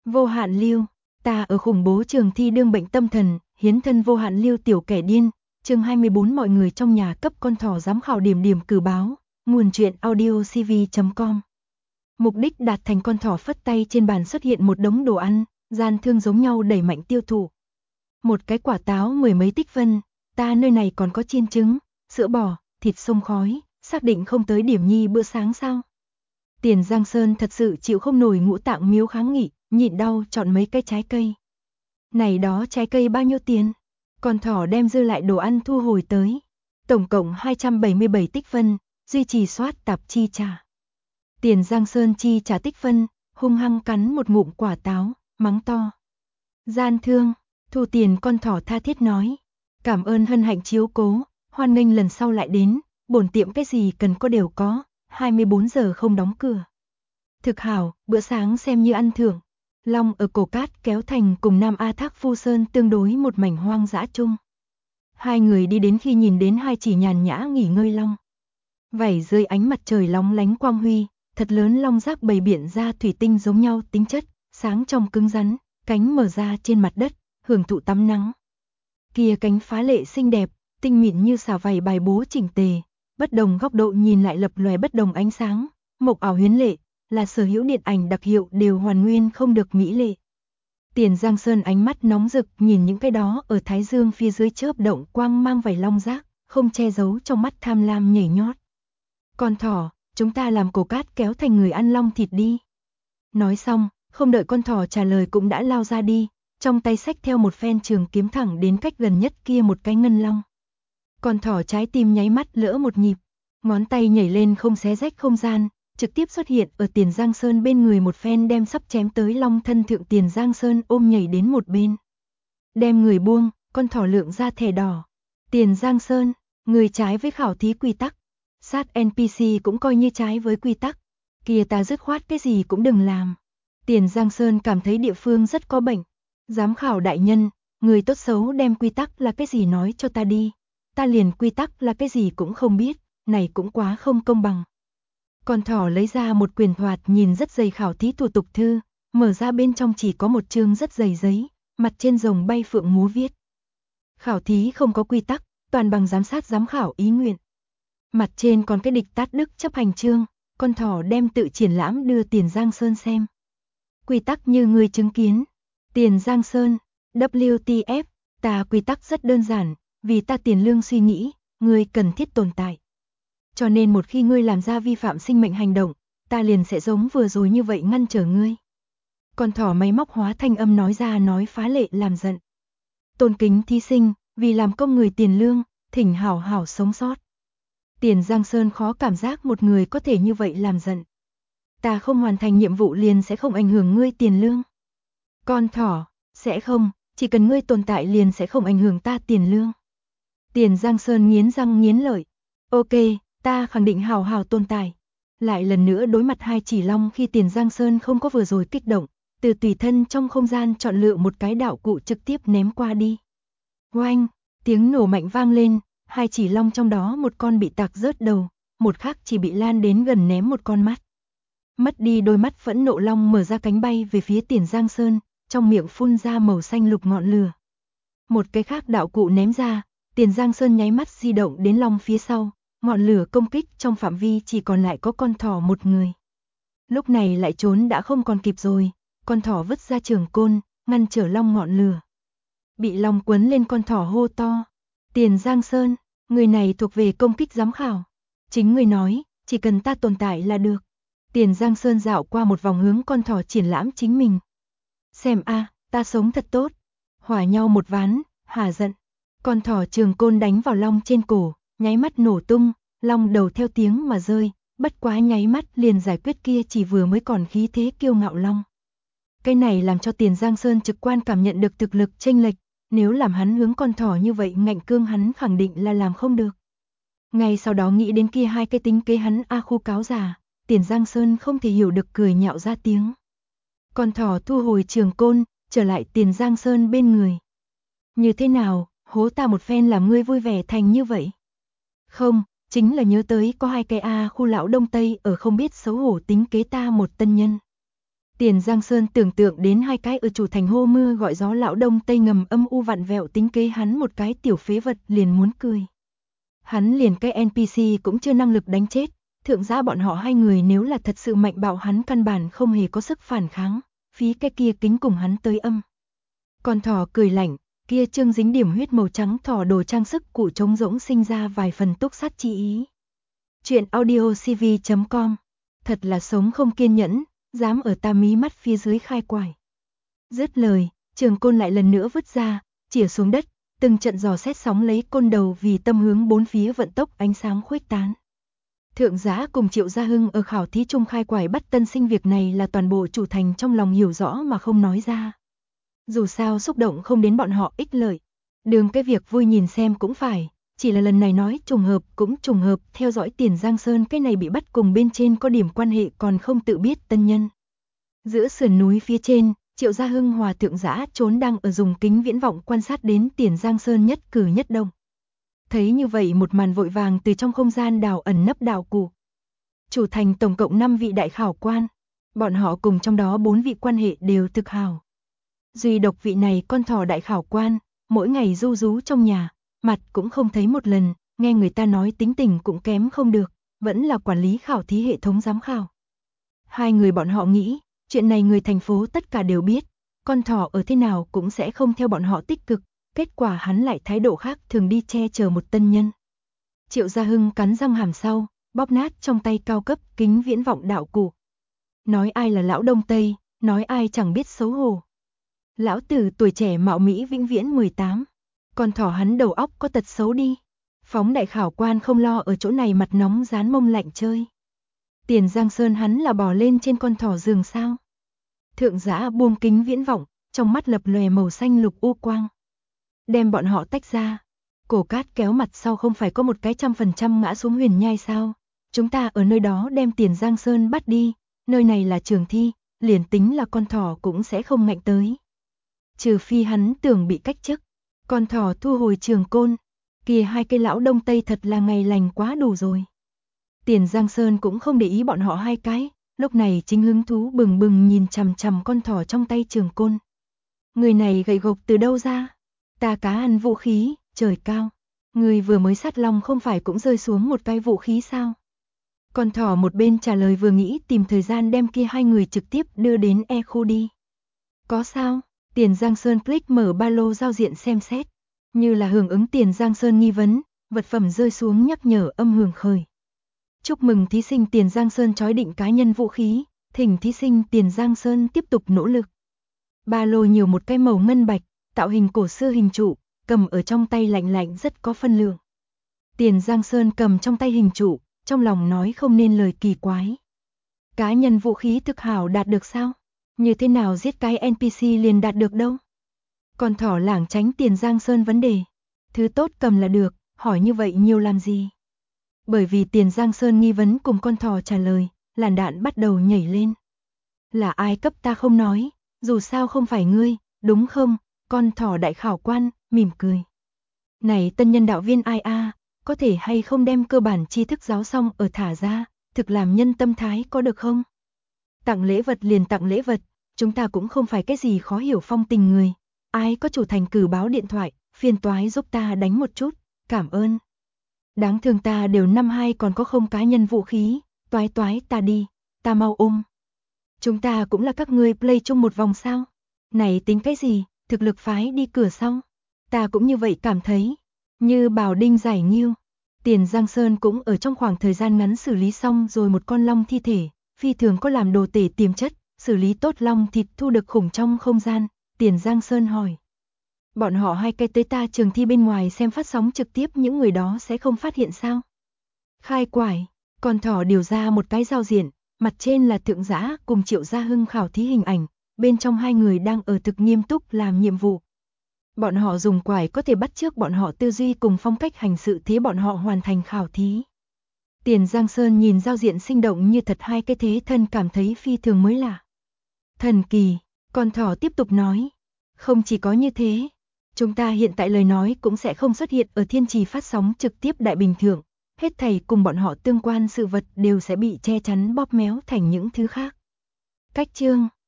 Vô hạn lưu, ta ở khủng bố trường thi đương bệnh tâm thần, hiến thân vô hạn lưu tiểu kẻ điên. Chương 24 mọi người trong nhà cấp con thỏ giám khảo điểm điểm cử báo, nguồn truyện audiocv.com. Mục đích đạt thành con thỏ phất tay trên bàn xuất hiện một đống đồ ăn, gian thương giống nhau đẩy mạnh tiêu thụ. Một cái quả táo 10 mấy tích phân, ta nơi này còn có chiên trứng, sữa bò, thịt sông khói, xác định không tới điểm nhi bữa sáng sao? Tiền Giang Sơn thật sự chịu không nổi ngũ tạng miếu kháng nghị, nhịn đau chọn mấy cái trái cây. Này đó trái cây bao nhiêu tiền? Con thỏ đem dư lại đồ ăn thu hồi tới. Tổng cộng 277 tích phân, duy trì soát tạp chi trả. Tiền Giang Sơn chi trả tích phân, hung hăng cắn một ngụm quả táo, mắng to. Gian thương, thu tiền con thỏ tha thiết nói. Cảm ơn hân hạnh chiếu cố, hoan nghênh lần sau lại đến, bổn tiệm cái gì cần có đều có, 24 giờ không đóng cửa. Thực hảo, bữa sáng xem như ăn thưởng. Long ở Cổ Cát kéo thành cùng Nam A Thác Phu Sơn tương đối một mảnh hoang dã chung. Hai người đi đến khi nhìn đến hai chỉ nhàn nhã nghỉ ngơi long. Vảy dưới ánh mặt trời lóng lánh quang huy, thật lớn long giác bầy biển ra thủy tinh giống nhau tính chất, sáng trong cứng rắn, cánh mở ra trên mặt đất, hưởng thụ tắm nắng. Kia cánh phá lệ xinh đẹp, tinh mịn như xà vảy bài bố chỉnh tề, bất đồng góc độ nhìn lại lập lòe bất đồng ánh sáng, mộc ảo huyến lệ, là sở hữu điện ảnh đặc hiệu đều hoàn nguyên không được mỹ lệ. Tiền Giang Sơn ánh mắt nóng rực nhìn những cái đó ở thái dương phía dưới chớp động quang mang vảy long giác, không che giấu trong mắt tham lam nhảy nhót. Con thỏ, chúng ta làm Cổ Cát kéo thành người ăn long thịt đi. Nói xong, không đợi con thỏ trả lời cũng đã lao ra đi, trong tay xách theo một phen trường kiếm thẳng đến cách gần nhất kia một cái ngân long. Con thỏ trái tim nháy mắt lỡ một nhịp, ngón tay nhảy lên không xé rách không gian, trực tiếp xuất hiện ở Tiền Giang Sơn bên người một phen đem sắp chém tới long thân thượng Tiền Giang Sơn ôm nhảy đến một bên. Đem người buông, con thỏ lượng ra thẻ đỏ. Tiền Giang Sơn, người trái với khảo thí quy tắc. Sát NPC cũng coi như trái với quy tắc. Kìa ta dứt khoát cái gì cũng đừng làm. Tiền Giang Sơn cảm thấy địa phương rất có bệnh. Giám khảo đại nhân, người tốt xấu đem quy tắc là cái gì nói cho ta đi. Ta liền quy tắc là cái gì cũng không biết, này cũng quá không công bằng. Con thỏ lấy ra một quyển thoạt nhìn rất dày khảo thí thủ tục thư, mở ra bên trong chỉ có một chương rất dày giấy, mặt trên rồng bay phượng múa viết. Khảo thí không có quy tắc, toàn bằng giám sát giám khảo ý nguyện. Mặt trên còn cái địch tát đức chấp hành chương, con thỏ đem tự triển lãm đưa Tiền Giang Sơn xem. Quy tắc như người chứng kiến. Tiền Giang Sơn, WTF, ta quy tắc rất đơn giản, vì ta tiền lương suy nghĩ, người cần thiết tồn tại. Cho nên một khi ngươi làm ra vi phạm sinh mệnh hành động, ta liền sẽ giống vừa rồi như vậy ngăn trở ngươi. Con thỏ máy móc hóa thanh âm nói ra nói phá lệ làm giận. Tôn kính thí sinh, vì làm công người tiền lương, thỉnh hảo hảo sống sót. Tiền Giang Sơn khó cảm giác một người có thể như vậy làm giận. Ta không hoàn thành nhiệm vụ liền sẽ không ảnh hưởng ngươi tiền lương. Con thỏ, sẽ không, chỉ cần ngươi tồn tại liền sẽ không ảnh hưởng ta tiền lương. Tiền Giang Sơn nghiến răng nghiến lợi. Ok, ta khẳng định hào hào tồn tại. Lại lần nữa đối mặt hai chỉ long khi Tiền Giang Sơn không có vừa rồi kích động, từ tùy thân trong không gian chọn lựa một cái đạo cụ trực tiếp ném qua đi. Oanh, tiếng nổ mạnh vang lên, hai chỉ long trong đó một con bị tạc rớt đầu, một khác chỉ bị lan đến gần ném một con mắt. Mất đi đôi mắt phẫn nộ long mở ra cánh bay về phía Tiền Giang Sơn, trong miệng phun ra màu xanh lục ngọn lửa. Một cái khác đạo cụ ném ra, Tiền Giang Sơn nháy mắt di động đến long phía sau, ngọn lửa công kích trong phạm vi chỉ còn lại có con thỏ một người. Lúc này lại trốn đã không còn kịp rồi, con thỏ vứt ra trường côn, ngăn trở long ngọn lửa. Bị long quấn lên con thỏ hô to. Tiền Giang Sơn, người này thuộc về công kích giám khảo. Chính người nói, chỉ cần ta tồn tại là được. Tiền Giang Sơn dạo qua một vòng hướng con thỏ triển lãm chính mình. Xem a, ta sống thật tốt. Hỏa nhau một ván, hả giận. Con thỏ trường côn đánh vào long trên cổ, nháy mắt nổ tung, long đầu theo tiếng mà rơi, bất quá nháy mắt liền giải quyết kia chỉ vừa mới còn khí thế kiêu ngạo long. Cái này làm cho Tiền Giang Sơn trực quan cảm nhận được thực lực chênh lệch, nếu làm hắn hướng con thỏ như vậy ngạnh cương hắn khẳng định là làm không được. Ngay sau đó nghĩ đến kia hai cái tính kế hắn khu cáo giả, Tiền Giang Sơn không thể hiểu được cười nhạo ra tiếng. Con thỏ thu hồi trường côn, trở lại Tiền Giang Sơn bên người. Như thế nào, hố ta một phen làm ngươi vui vẻ thành như vậy? Không, chính là nhớ tới có hai cái khu lão đông tây ở không biết xấu hổ tính kế ta một tân nhân. Tiền Giang Sơn tưởng tượng đến hai cái ở chủ thành hô mưa gọi gió lão đông tây ngầm âm u vặn vẹo tính kế hắn một cái tiểu phế vật liền muốn cười. Hắn liền cái NPC cũng chưa năng lực đánh chết, thượng giá bọn họ hai người nếu là thật sự mạnh bạo hắn căn bản không hề có sức phản kháng, phí cái kia kính cùng hắn tới âm. Con thỏ cười lạnh, kia trương dính điểm huyết màu trắng thỏ đồ trang sức cụ trống rỗng sinh ra vài phần túc sát chi ý. Chuyện audiocv.com, thật là sống không kiên nhẫn, dám ở ta mí mắt phía dưới khai quải. Dứt lời, trường côn lại lần nữa vứt ra, chĩa xuống đất, từng trận giò xét sóng lấy côn đầu vì tâm hướng bốn phía vận tốc ánh sáng khuếch tán. Thượng giá cùng Triệu Gia Hưng ở khảo thí trung khai quải bắt tân sinh việc này là toàn bộ chủ thành trong lòng hiểu rõ mà không nói ra. Dù sao xúc động không đến bọn họ ích lợi, đường cái việc vui nhìn xem cũng phải, chỉ là lần này nói trùng hợp cũng trùng hợp, theo dõi Tiền Giang Sơn cái này bị bắt cùng bên trên có điểm quan hệ còn không tự biết tân nhân. Giữa sườn núi phía trên, Triệu Gia Hưng hòa thượng giã trốn đang ở dùng kính viễn vọng quan sát đến Tiền Giang Sơn nhất cử nhất động. Thấy như vậy một màn vội vàng từ trong không gian đào ẩn nấp đào cụ. Chủ thành tổng cộng 5 vị đại khảo quan, bọn họ cùng trong đó 4 vị quan hệ đều thực hảo. Duy độc vị này con thỏ đại khảo quan, mỗi ngày ru rú trong nhà, mặt cũng không thấy một lần, nghe người ta nói tính tình cũng kém không được, vẫn là quản lý khảo thí hệ thống giám khảo. Hai người bọn họ nghĩ, chuyện này người thành phố tất cả đều biết, con thỏ ở thế nào cũng sẽ không theo bọn họ tích cực, kết quả hắn lại thái độ khác thường đi che chở một tân nhân. Triệu Gia Hưng cắn răng hàm sau, bóp nát trong tay cao cấp kính viễn vọng đạo cụ. Nói ai là lão Đông Tây, nói ai chẳng biết xấu hổ. Lão tử tuổi trẻ mạo Mỹ vĩnh viễn 18, con thỏ hắn đầu óc có tật xấu đi. Phóng đại khảo quan không lo ở chỗ này mặt nóng dán mông lạnh chơi. Tiền Giang Sơn hắn là bò lên trên con thỏ giường sao. Thượng giá buông kính viễn vọng, trong mắt lập lòe màu xanh lục u quang. Đem bọn họ tách ra. Cổ Cát kéo mặt sau không phải có một cái 100% ngã xuống huyền nhai sao. Chúng ta ở nơi đó đem Tiền Giang Sơn bắt đi, nơi này là trường thi, liền tính là con thỏ cũng sẽ không ngạnh tới. Trừ phi hắn tưởng bị cách chức, con thỏ thu hồi trường côn, kia hai cây lão Đông Tây thật là ngày lành quá đủ rồi. Tiền Giang Sơn cũng không để ý bọn họ hai cái, lúc này chính hứng thú bừng bừng nhìn chằm chằm con thỏ trong tay trường côn. Người này gậy gộc từ đâu ra? Ta cá ăn vũ khí, trời cao. Người vừa mới sát long không phải cũng rơi xuống một cái vũ khí sao? Con thỏ một bên trả lời vừa nghĩ tìm thời gian đem kia hai người trực tiếp đưa đến E khu đi. Có sao? Tiền Giang Sơn click mở ba lô giao diện xem xét. Như là hưởng ứng Tiền Giang Sơn nghi vấn, vật phẩm rơi xuống nhắc nhở âm hưởng khởi. Chúc mừng thí sinh Tiền Giang Sơn chói định cá nhân vũ khí, thỉnh thí sinh Tiền Giang Sơn tiếp tục nỗ lực. Ba lô nhiều một cái màu ngân bạch, tạo hình cổ xưa hình trụ, cầm ở trong tay lạnh lạnh rất có phân lượng. Tiền Giang Sơn cầm trong tay hình trụ, trong lòng nói không nên lời kỳ quái. Cá nhân vũ khí thực hảo đạt được sao? Như thế nào giết cái NPC liền đạt được đâu? Con thỏ lảng tránh Tiền Giang Sơn vấn đề. Thứ tốt cầm là được, hỏi như vậy nhiều làm gì? Bởi vì Tiền Giang Sơn nghi vấn cùng con thỏ trả lời, làn đạn bắt đầu nhảy lên. Là ai cấp ta không nói, dù sao không phải ngươi, đúng không? Con thỏ đại khảo quan, mỉm cười. Này tân nhân đạo viên ai a, có thể hay không đem cơ bản tri thức giáo xong ở thả ra, thực làm nhân tâm thái có được không? Tặng lễ vật liền tặng lễ vật, chúng ta cũng không phải cái gì khó hiểu phong tình người. Ai có chủ thành cử báo điện thoại, phiền toái giúp ta đánh một chút, cảm ơn. Đáng thương ta đều năm 2 còn có không cá nhân vũ khí, toái toái ta đi, ta mau Chúng ta cũng là các ngươi play chung một vòng sao? Này tính cái gì, thực lực phái đi cửa sau. Ta cũng như vậy cảm thấy, như Bảo Đinh giải nghiêu. Tiền Giang Sơn cũng ở trong khoảng thời gian ngắn xử lý xong rồi một con long thi thể, phi thường có làm đồ tể tiềm chất, xử lý tốt long thịt thu được khủng trong không gian. Tiền Giang Sơn hỏi. Bọn họ hai cái tới ta trường thi bên ngoài xem phát sóng trực tiếp những người đó sẽ không phát hiện sao? Khai quải, con thỏ điều ra một cái giao diện, mặt trên là thượng giã cùng Triệu Gia Hưng khảo thí hình ảnh, bên trong hai người đang ở thực nghiêm túc làm nhiệm vụ. Bọn họ dùng quải có thể bắt chước bọn họ tư duy cùng phong cách hành sự thế bọn họ hoàn thành khảo thí. Tiền Giang Sơn nhìn giao diện sinh động như thật hai cái thế thân cảm thấy phi thường mới lạ. Thần kỳ, con thỏ tiếp tục nói. Không chỉ có như thế, chúng ta hiện tại lời nói cũng sẽ không xuất hiện ở thiên trì phát sóng trực tiếp đại bình thường. Hết thảy cùng bọn họ tương quan sự vật đều sẽ bị che chắn bóp méo thành những thứ khác. Cách chương